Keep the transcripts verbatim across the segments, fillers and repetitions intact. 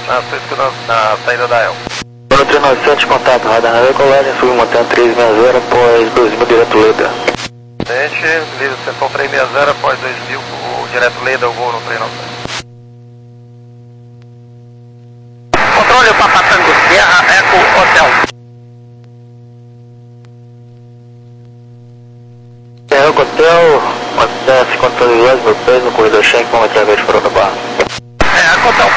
Na sua esquerda, na saída da El. Bruno três nove sete, contato, radar na decolagem, submontando três seis zero, após dois mil, direto Leda. Tente, livre setor três seis zero, após dois mil, o direto Leda, o voo no três nove sete. Controle, o Papa Tango, Sierra, Eco, Hotel. Sierra, Hotel, até cinquenta visuais, meu pés no corredor Schenck, vamos através de fora da barra. É, Hotel.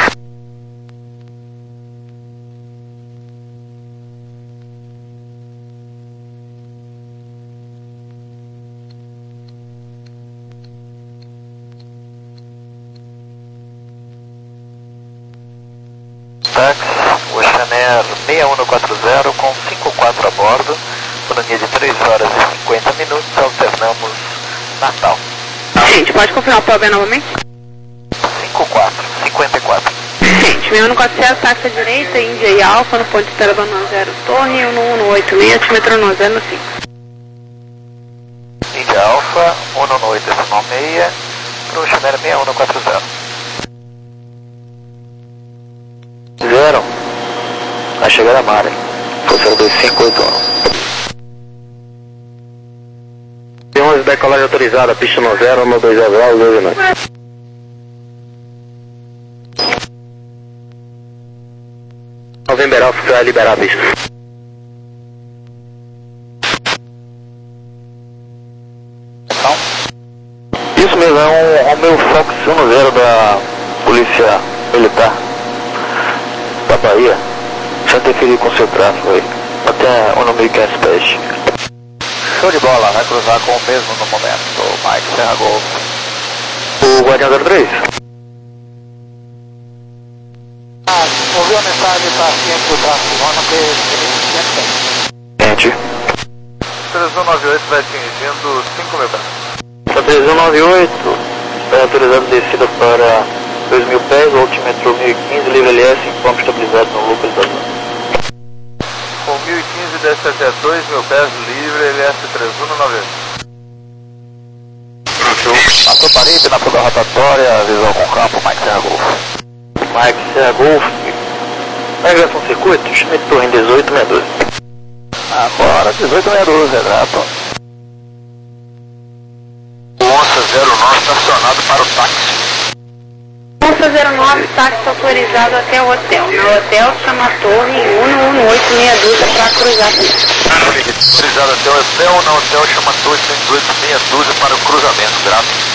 Táxi, Oceanair seis um quatro zero com cinco quatro a bordo, autonomia de três horas e cinquenta minutos, alternamos Natal. Gente, pode confirmar o P O B novamente? cinco quatro, cinquenta e quatro. Gente, seis um quatro zero, táxi à direita, Índia e Alfa, no ponto de espera do zero Torre, um um oito seis, altimetro nove zero cinco. Índia Alfa, um um oito seis, para o Oceanair seis um quatro zero. Zero, a chegada Mare, foi dois cinco oito um. Tem onze decolagem autorizada, pista no zero, um dois zero zero, dois nove. November Alfa, você vai liberar a pista. Isso mesmo, é um Romeo Fox um zero da Polícia Militar da Bahia, sem interferir com o seu tráfego aí, até um mil e quinhentos pés. Show de bola, vai cruzar com o mesmo no momento, Mike Serra Golf. O Guardião zero três? Ah, ouviu a mensagem, está ciente do tráfego, vamos ter ciente. três um nove oito vai atingindo cinco mil pés. Está três um nove oito, é autorizado descida para dois mil pés, altimetro mil e quinze, livre L S, informe estabilizado no localizador. Com mil e quinze desce até dois mil pés, livre L S três um nove oito. Passou parede na fuga rotatória, visão com campo, Mike Serra Golf. Mike Serra Golf, navegação circuito, Schmidt Torre dezoito seis doze. Agora dezoito seis doze, exato. Onça zero nove estacionado para o táxi. Onça zero nove, táxi autorizado até o hotel. No hotel chama a torre um um oito seis doze para cruzar a pista. Autorizado até o hotel, no hotel chama torre um oito seis doze para o cruzamento, graças.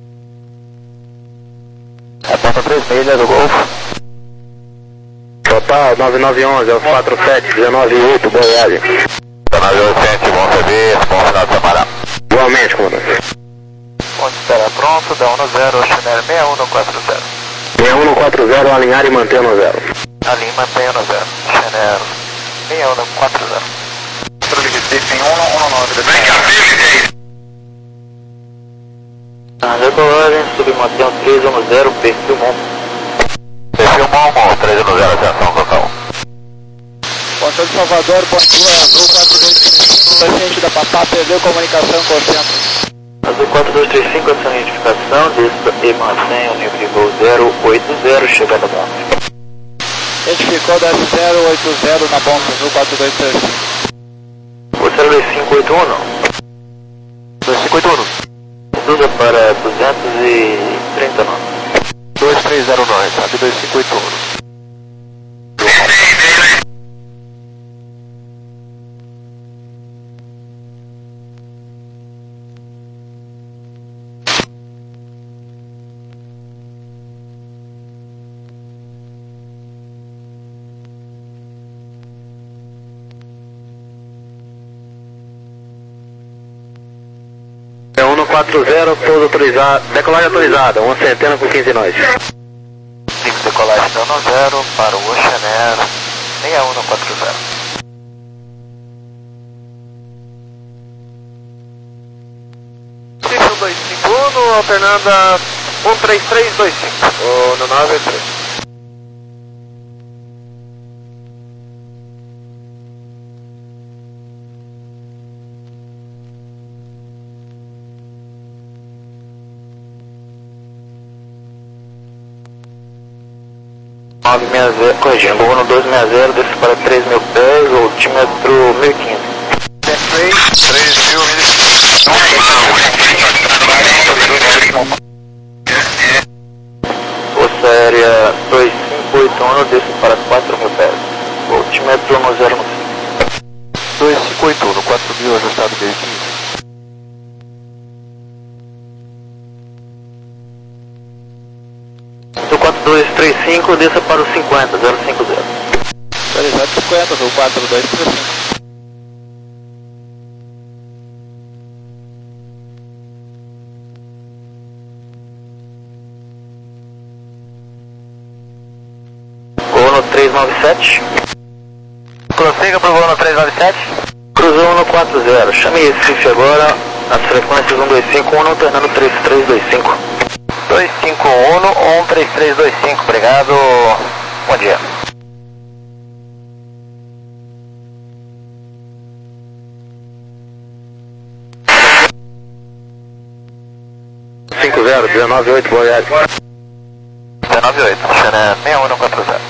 Reporta três milhas do Golfo. Total nove nove um um, quatro sete um nove oito, boa viagem. nove oito sete, bom serviço, bom final de semana. Igualmente, comandante. Ponto de espera pronto, da um zero, Oceanair seis um quatro zero. seis um quatro zero, alinhar e manter no zero. Alinhe e mantenha no zero. Oceanair seis um quatro zero. Controle de briefing um um nove. Na decolagem, submontão três um zero, perfil M O M. Perfil M O M, três um zero, atenção, total. Controle de Salvador, pontua azul quatro dois três cinco, paciente da Papá perdeu comunicação com o centro. Azul quatro dois três cinco, ação de identificação, desça e mantenha o nível de voo zero oito zero, chegada a Monte. Identificou da zero oito zero na bomba, azul quatro dois três cinco. O zero dois cinco oito um não? dois cinco oito um. Reduza para duzentos e trinta nove. dois três zero nove, sabe, dois cinco oito um. É um quatro zero, pouso autorizado, decolagem autorizada, uma centena com quinze nós. cinco decolagem da um zero para o Oceanair seis um quatro zero. Cifra dois cinco um, no alternanda um três três dois cinco, ou no nove três. nove seis zero, corrigindo, um dois seis zero, desce para três mil pés, altímetro mil e quinze. três mil Força aérea dois cinco oito um, desce para quatro mil pés, altímetro um zero cinco. dois cinco oito um, quatro mil, ajustado mil e quinze. Do quatro dois três cinco, desça para o cinquenta, zero cinco zero. Autorizado cinquenta, do quatro dois três cinco. Voo no três nove sete. Prossiga pro voo no três nove sete. Cruzou um no quatro zero. Chame Recife agora, nas frequências um dois cinco um, alternando três três dois cinco. dois cinco um, um três três dois cinco, obrigado. Bom dia. cinco zero, dezenove oito, Goiás. dezenove oito, Xané seis um quatro zero.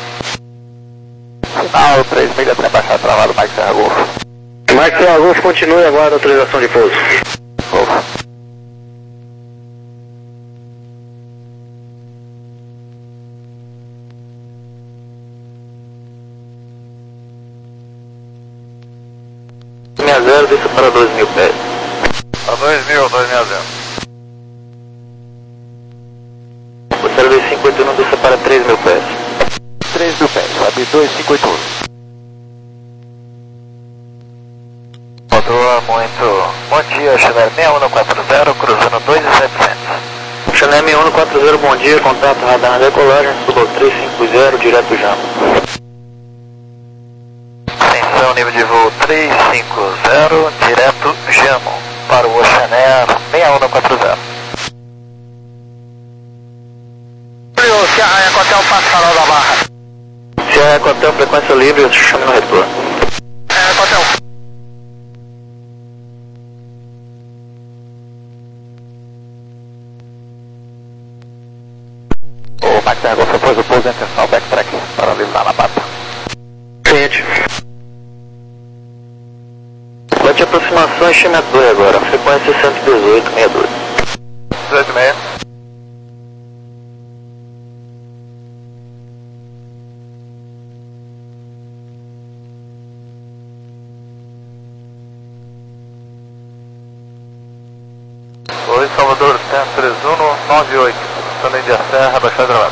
Sinal três milhas para baixar travado, Mike Serra Golf. Mike Serra Golf, continue agora a autorização de pouso. Golf. seis zero, desça para dois mil pés. A dois mil, dois seis zero. Hotel dois cinco oito um, desça para três mil pés. três mil pés, sobe dois cinco oito um. Motor muito. Bom dia, Xané seis um quatro zero, cruzando dois mil e setecentos. Xané seis um quatro zero, bom dia, contato radar na decolagem, suba ao três cinco zero, direto Jama. Atenção, nível de voo três cinco zero, direto Jamo, para o Oceanair seis um quatro zero. Sierra Ecotel, passa farol da Barra. Sierra Ecotel, frequência livre, chame no retorno. É, Ecotel. O Max Serra Golf propôs o pouso em atenção ao backtrack, para livrar na pata. Cliente. Bate aproximação e chame a torre agora, frequência cento e dezoito, sessenta e dois. dezoito e meia. Oi, Salvador, cento e três um nove oito, Saném de Serra, Baixada Gravata.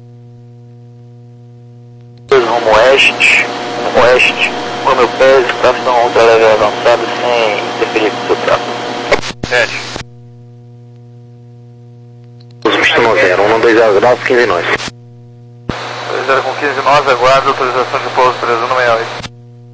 dois rumo oeste, rumo oeste, um mil pés, Crafton um level avançado sem interferir com o seu tráfego. sete. Os Pistão zero, um dois zero graus, quinze nós. dois zero com quinze nós, aguarda autorização de pouso três um seis oito.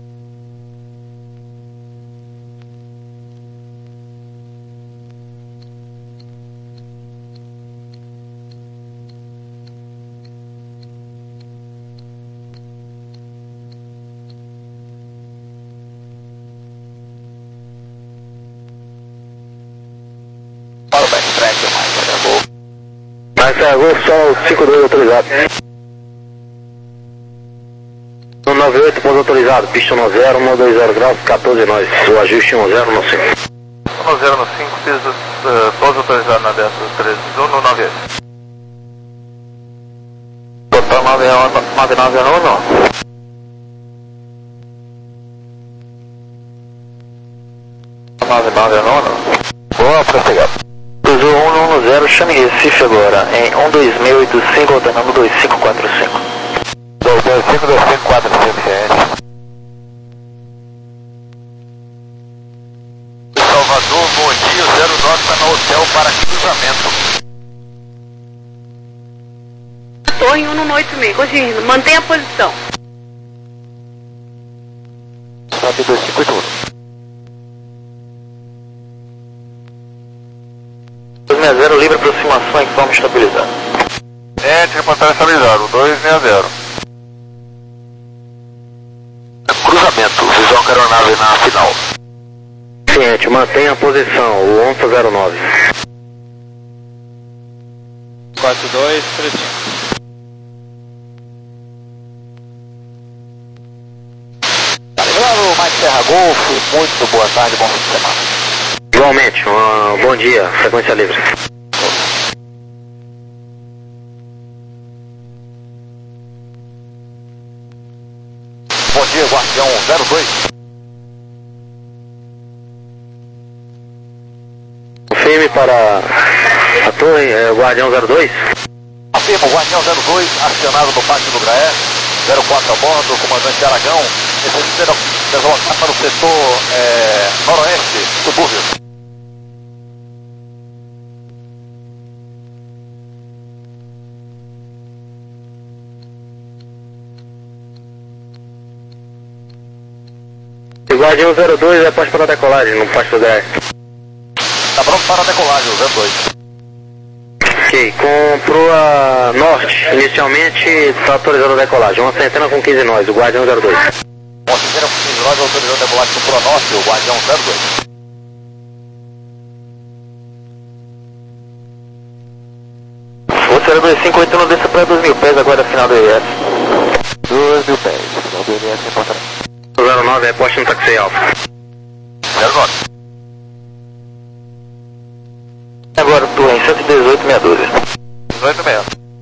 Para o backtrack, mais acabou. Mas agora só cinco dois autorizado. um nove oito, pouso autorizado, pista um zero, um dois zero graus, quatorze nós. O ajuste um zero no cinco. um zero no cinco, piso, uh, pouso autorizado na dessa três um no nove oito. Total nove nove um. nove nove um. Boa, prossiga. Cruzou um um zero, chame Recife agora, em um dois mil e oito cinco, alternando dois cinco quatro cinco. dois cinco dois cinco quatro cinco, gente. Salvador, bom dia, zero nove está no hotel para cruzamento. Torre um no oito seis, corrigindo, mantenha a posição. Sobe dois cinco oito um. dois seis zero, livre aproximação em forma estabilizada. É, tinha reportagem estabilizado, dois seis zero. Cruzamento, visão que aeronave na final. Ciente, mantenha a posição, o Onça zero nove. quatro dois três cinco. Serra Golfo, muito boa tarde, bom fim de semana. Igualmente, um bom dia, frequência livre. Bom dia, Guardião zero dois. Confirme para a torre, é, Guardião zero dois. Afirma, Guardião zero dois, acionado no pátio do Graé, zero quatro a bordo, comandante Aragão, necessita deslocar para o setor é, noroeste, subúrbio. Guardião zero dois é pronto para a decolagem no pátio do Graé. Está pronto para a decolagem, o zero dois. Ok, comprou a norte, inicialmente está autorizando a decolagem, uma centena com quinze nós, o Guardião zero dois. Uma centena com quinze nós autorizando a decolagem do Pronorte, o Guardião zero dois. O zero dois cinco oito um desça para dois mil pés, agora final do I S. dois mil pés, final do I S é importante. zero nove é poste no taxi alfa. zero nove. Agora estou em cento e dezoito, meia dúzia. dezoito meia.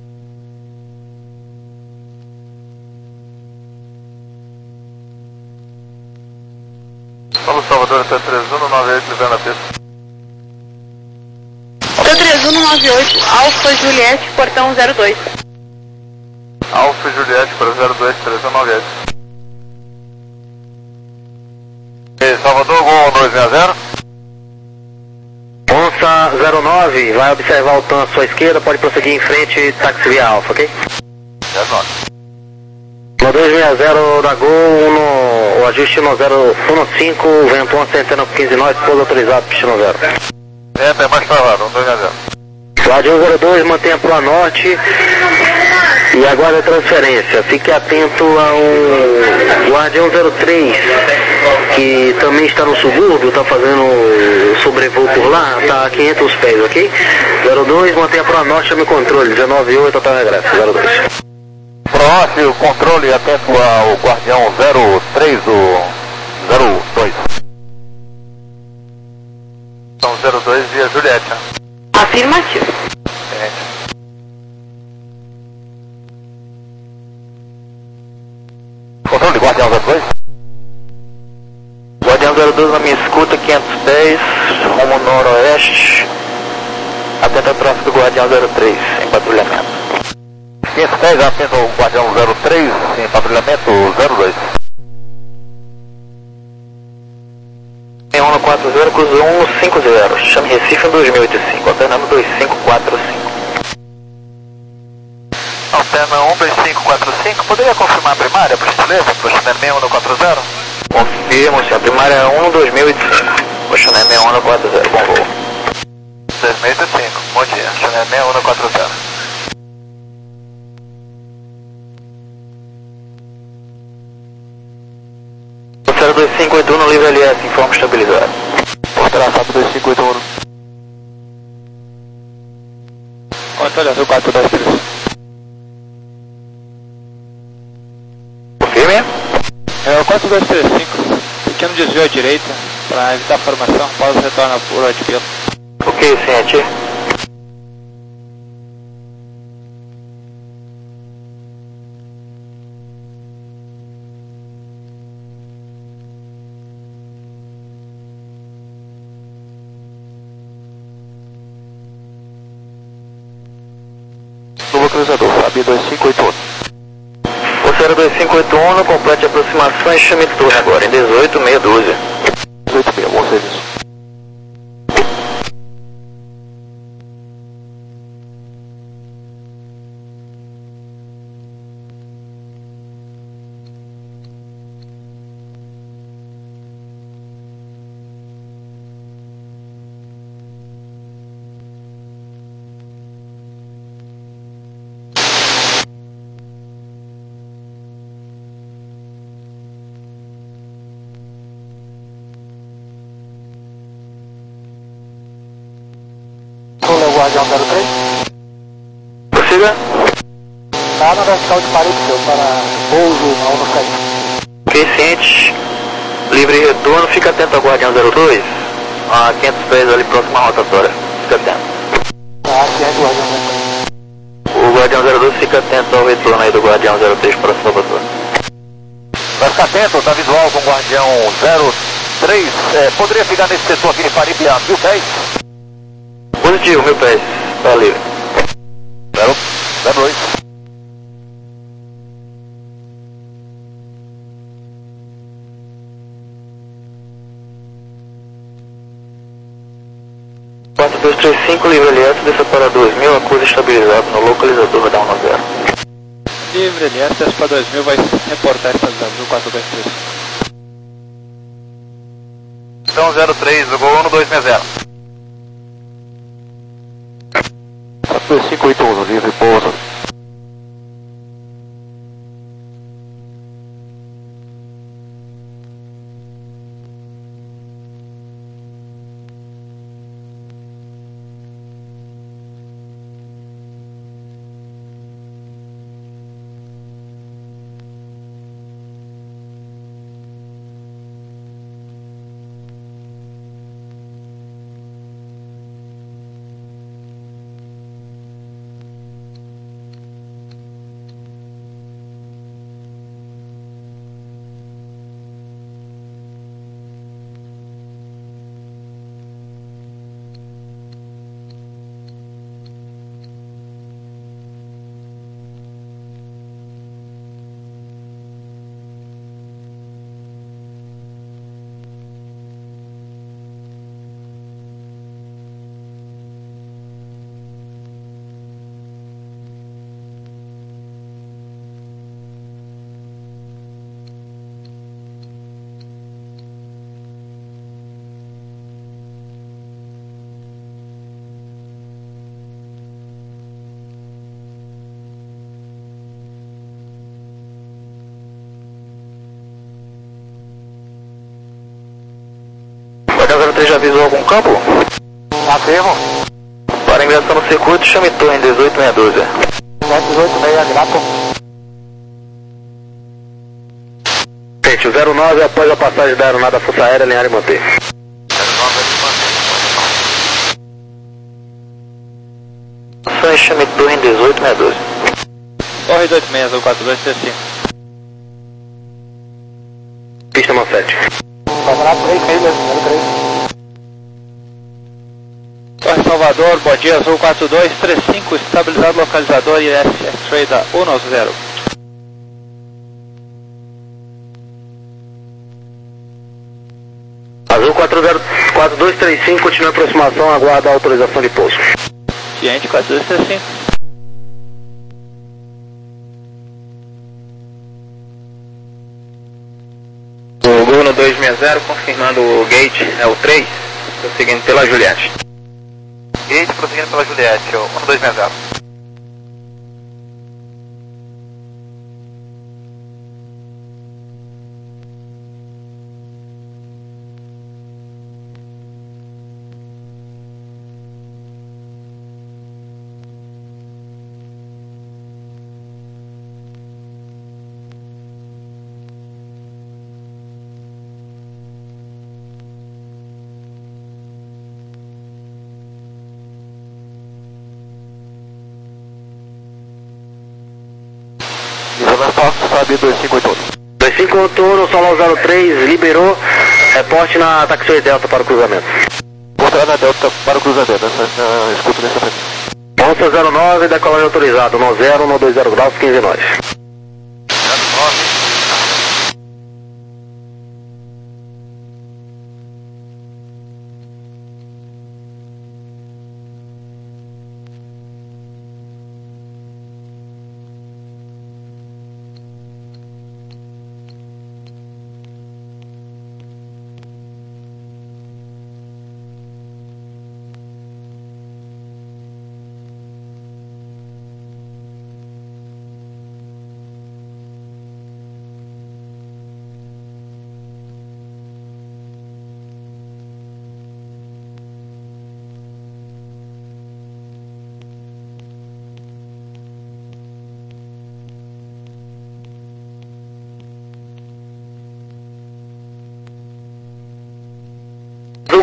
Paulo Salvador, T três um nove oito, ligando a pista. T três um nove oito, Alfa Juliette, portão zero dois. Alfa Juliette para zero dois três um nove oito. E Salvador, Gol dois seis zero. Onça zero nove, vai observar o T A M à sua esquerda, pode prosseguir em frente, táxi via alfa, ok? zero nove. No dois seis zero da Gol, um, o ajuste no zero um cinco, vento uma centena com quinze nós, pouso autorizado, pistão zero. É, tem mais travado, um dois seis zero. Guardião zero dois, mantenha para o norte e aguarde a transferência. Fique atento ao Guardião zero três, que também está no subúrbio, está fazendo sobrevoo por lá, está a quinhentos pés, ok? zero dois, mantenha para o norte, chame o controle, dezenove oito, total regresso, zero dois. Pronorte, o controle atento ao Guardião zero três do zero dois. Então zero dois via Juliette. Afirmativo. Tenente. Controle, Guardião zero dois. Guardião zero dois na minha escuta, quinhentos pés, rumo noroeste, atento ao tráfego do Guardião zero três, em patrulhamento. quinhentos pés, atento ao Guardião zero três, em patrulhamento zero dois. um quatro zero, cruzou um cinco zero, chame Recife em dois mil e oitenta e cinco, alternando dois cinco quatro cinco. Alterna um dois cinco quatro cinco, poderia confirmar a primária, por gentileza, para o Chanel seis um quatro zero? Confirmo, senhor, a primária é um dois mil e oitenta e cinco, o Chanel seis um quatro zero, bom voo. dois mil e oitenta e cinco, bom dia, Chanel seis um quatro zero. zero dois cinco oito um no livre L S, informe estabilizado. Traçado dois cinco oito um. Controle azul quatro dois três. Confirme? É o quatro dois três cinco, pequeno desvio à direita, para evitar a formação, pausa retorna por oito pelo. Ok, ciente. Novo cruzador, Fábio dois cinco oito um. O zero dois cinco oito um, complete a aproximação e chame torre agora, em dezoito, meia dúzia. dezoito meia, bom serviço. Guardião zero três. Prossiga. Nada na vertical de parede, seu, para pouso na onda cair. Ok, ciente. Livre retorno, fica atento ao Guardião zero dois, a quinhentos pés ali próximo à rotatória. Fica atento. Ah, aqui é Guardião. O Guardião zero dois fica atento ao retorno aí do Guardião zero três para Salvador. Vai ficar atento, tá visual com o Guardião zero três. É, poderia ficar nesse setor aqui em Faripe a mil pés? Positivo, mil pés. Tá livre. zero dois. quatro dois três cinco, livre L S, desça para dois mil, acusa estabilizado no localizador, dá um a zero. Livre L S, desce para dois mil, vai reportar estabilizado no quatro dois três. Então zero três, o Gol um dois seis zero. quatro dois cinco oito um, livre pouso. Guardião zero três já avisou algum campo? Afirmo. Para ingressar no circuito, chame torre em dezoito meia dúzia. sete oito seis, grapo. Gente, o zero nove após a passagem da aeronave da Força Aérea, alinhar e manter. Só chame torre em dezoito meia dúzia. Torre dois seis, o quatro dois três cinco. Pista mão sete. Torre Salvador, bom dia, Azul quatro dois três cinco, estabilizado localizador I S X-Ray da um zero. Azul quatro dois três cinco, continua a aproximação, aguarda a autorização de pouso. Ciente quatro dois três cinco. O Gol no dois seis zero, confirmando o gate, é o três, prosseguindo pela Juliette. Gate prosseguindo pela Juliette, o um dois seis zero. Isabel Fox, Sabe dois cinco oito um. dois cinco oito um, Solo zero três, liberou, reporte na Taxiway Delta para o cruzamento. Vou na Delta para o cruzamento, essa, escuto nessa frente. Onça zero nove, decolagem autorizado, no zero, no dois zero graus, quinze nós. zero nove.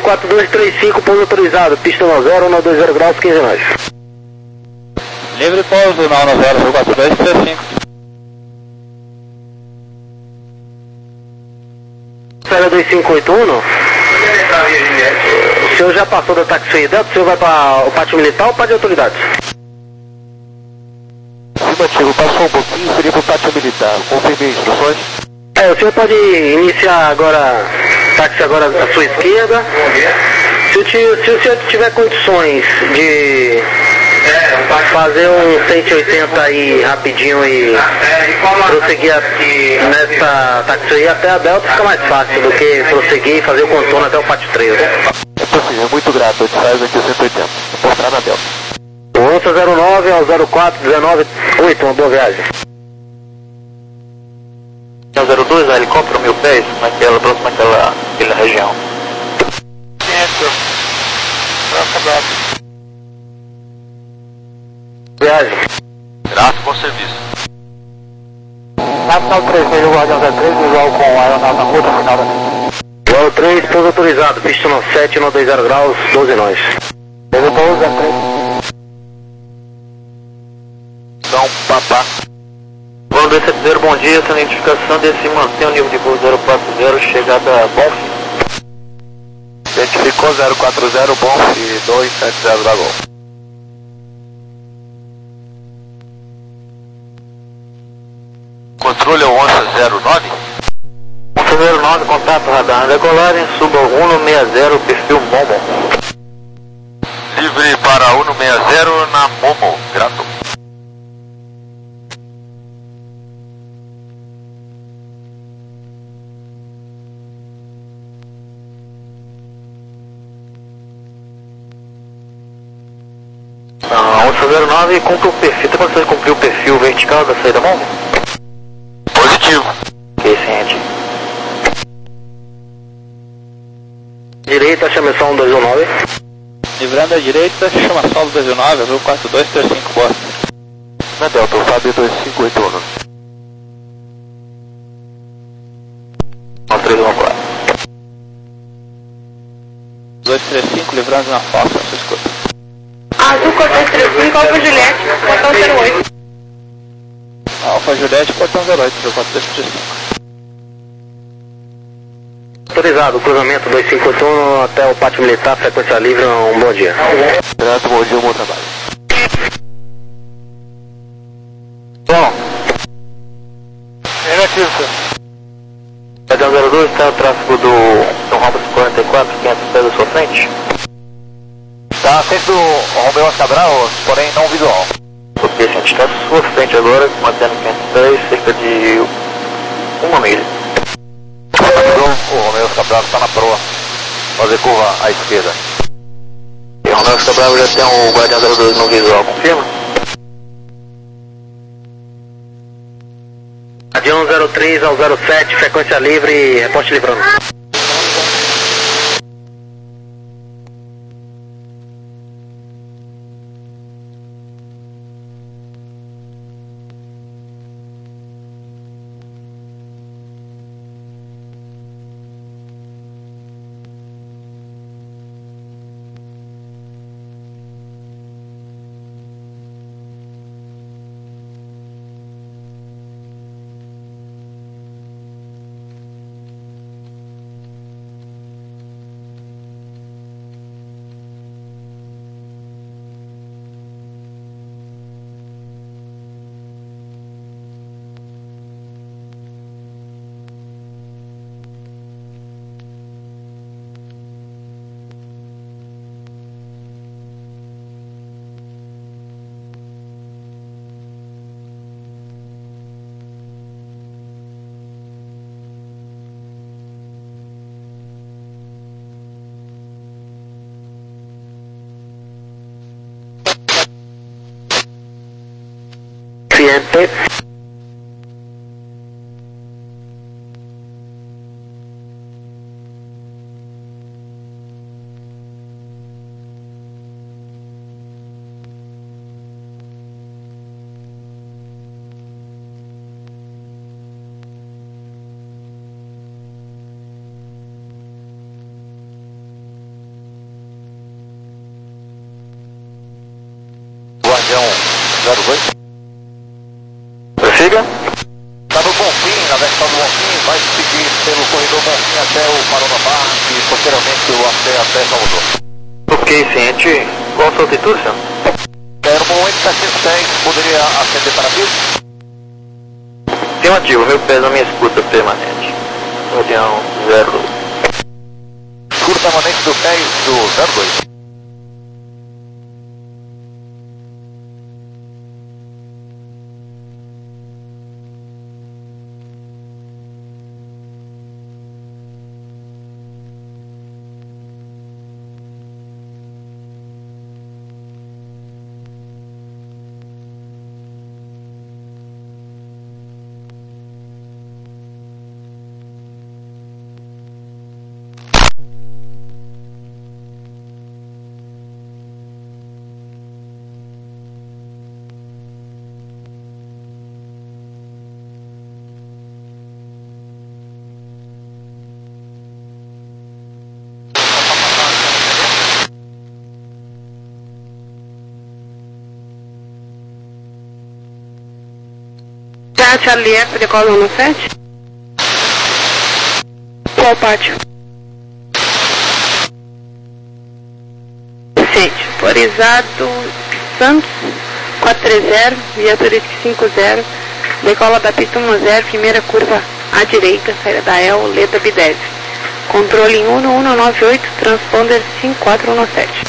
quatro dois três cinco, pouso autorizado, pista um zero, um dois zero graus, quinze nós. Livre pouso, um zero, quatro dois três cinco. Sérgio dois cinco oito um, o senhor já passou da taxi Delta, o senhor vai para o pátio militar ou o pátio de autoridades? Afirmativo, passou um pouquinho, seria para o pátio militar. Confirme instruções. É, o senhor pode iniciar agora, táxi agora à sua esquerda. Se o, tio, se o senhor tiver condições de fazer um cento e oitenta aí rapidinho e prosseguir nessa táxi aí até a Delta, fica mais fácil do que prosseguir e fazer o contorno até o pátio três. É possível, muito grato, a gente faz aqui o cento e oitenta. Vou entrar na Delta. Onça zero nove ao zero quatro dezenove oito, uma boa viagem. zero dois, a helicóptero mil pés, naquela, próxima àquela, àquela região. Viagem. Grato, bom serviço. Nacional três, meio Guardião zero três, visual com a aeronave na rua, final da... Guardião três, pouso autorizado, pista sete, um dois zero graus, doze nós. Pouso pouso zero três. Então, papá. Voo dois sete zero, bom dia, sua identificação desse mantém o nível de voo zero quatro zero, chegada Bonf. Identificou zero quatro zero, Bonf dois sete zero da Gol. Controle Onça zero nove? Onça zero nove, contato radar, decolagem, suba um seis zero, perfil Momo. Livre para um seis zero na Momo, grato. Onça zero nove, cumpre o perfil, tem condições de cumprir o perfil vertical da saída Momo? Positivo. Ok, ciente. Direita, chama só um dois um nove. Livrando a direita, chama solo dois um nove, azul quatro dois três cinco, boa. Na Delta, o Fábio dois cinco oito um. nove três um quatro. dois três cinco, livrando na fossa, você escuta. Azul dois três cinco, Alfa Juliette, portão zero oito. Alfa Juliette, portão zero oito, azul quatro dois três cinco. Autorizado, cruzamento dois cinco oito um até o pátio militar, frequência livre, um bom dia. Grato, bom dia, bom trabalho. Bom. Negativo, senhor. Guardião zero dois, está o tráfego do São Roberto quarenta e quatro, quinhentos pés da sua frente? Está à frente do Romeu Cabral, porém não visual. Ok, gente, está à sua frente agora, mantendo quinhentos pés, cerca de uma milha. O Romeu Cabral está na proa. Fazer curva à esquerda. E o Romeu Cabral já tem o Guardião zero dois no visual, confirma? Guardião zero três ao zero sete, frequência livre, reporte livrando. Siguiente. Estação do Bonfim, vai seguir pelo corredor Bonfim até o Marona Bar e posteriormente o até, até Salvador. Ok, ciente. Qual a sua altitude, senhor? É, no momento setecentos e dez, poderia acender para aviso? Afirmativo, meu pé na minha escuta permanente. Região zero dois. Escuta permanente do dez do zero dois. Charlie F, decola no sete? Qual pátio? sete, autorizado Santos quatro três zero, via turística cinco zero, decola da pista um zero, primeira curva à direita, saída da E L, letra B dez. Controle em um um nove oito, transponder cinco quatro um sete.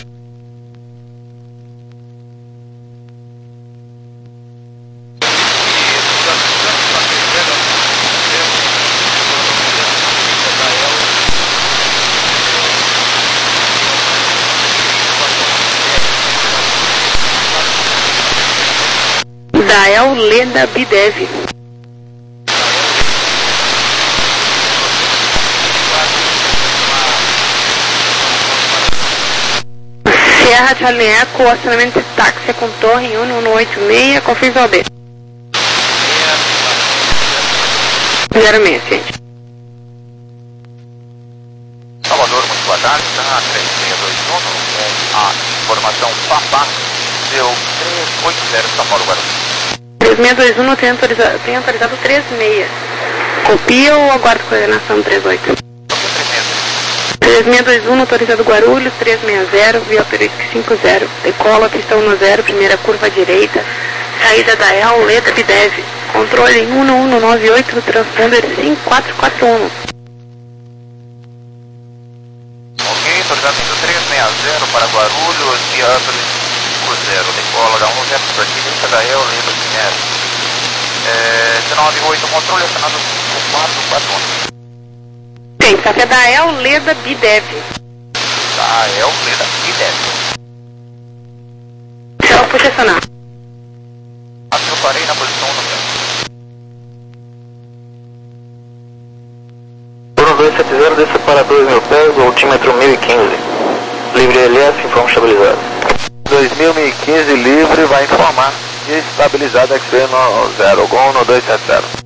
Da E L, Leda Bidev. Sierra Charlie Eco, acionamento de táxi com torre em um um oito seis, confirme O B. zero seis, gente. Salvador, muito boa tarde, tá? três seis dois um, com a informação Papá, deu três oito zero, São Paulo, Guarulhos. três seis dois um tem autorizado, tem autorizado três seis. Copia ou aguarda coordenação três oito? três seis dois um, autorizado Guarulhos, três seis zero, via turística cinco zero. Decola, pista um zero, primeira curva à direita, saída da E L, letra Bidev. Controle em um um nove oito, transponder cinco quatro quatro um. Ok, autorizado indo três seis zero para Guarulhos, via cinco zero. Decola da um zero para a direita da E L, letra Bidev. É, dezenove oito, controle acionado cinco quatro quatro um. Tem, só que é da E L, Leda Bidev. Da E L, letra Bidev. Céu, puxa acionar. Aqui eu parei na posição um no céu. Bruno dois sete zero, desça para dois mil pés, altímetro mil e quinze. Livre L S, informe estabilizado. dois mil e quinze livre, vai informar. E estabilizado aqui no zero, Gol no dois sete zero.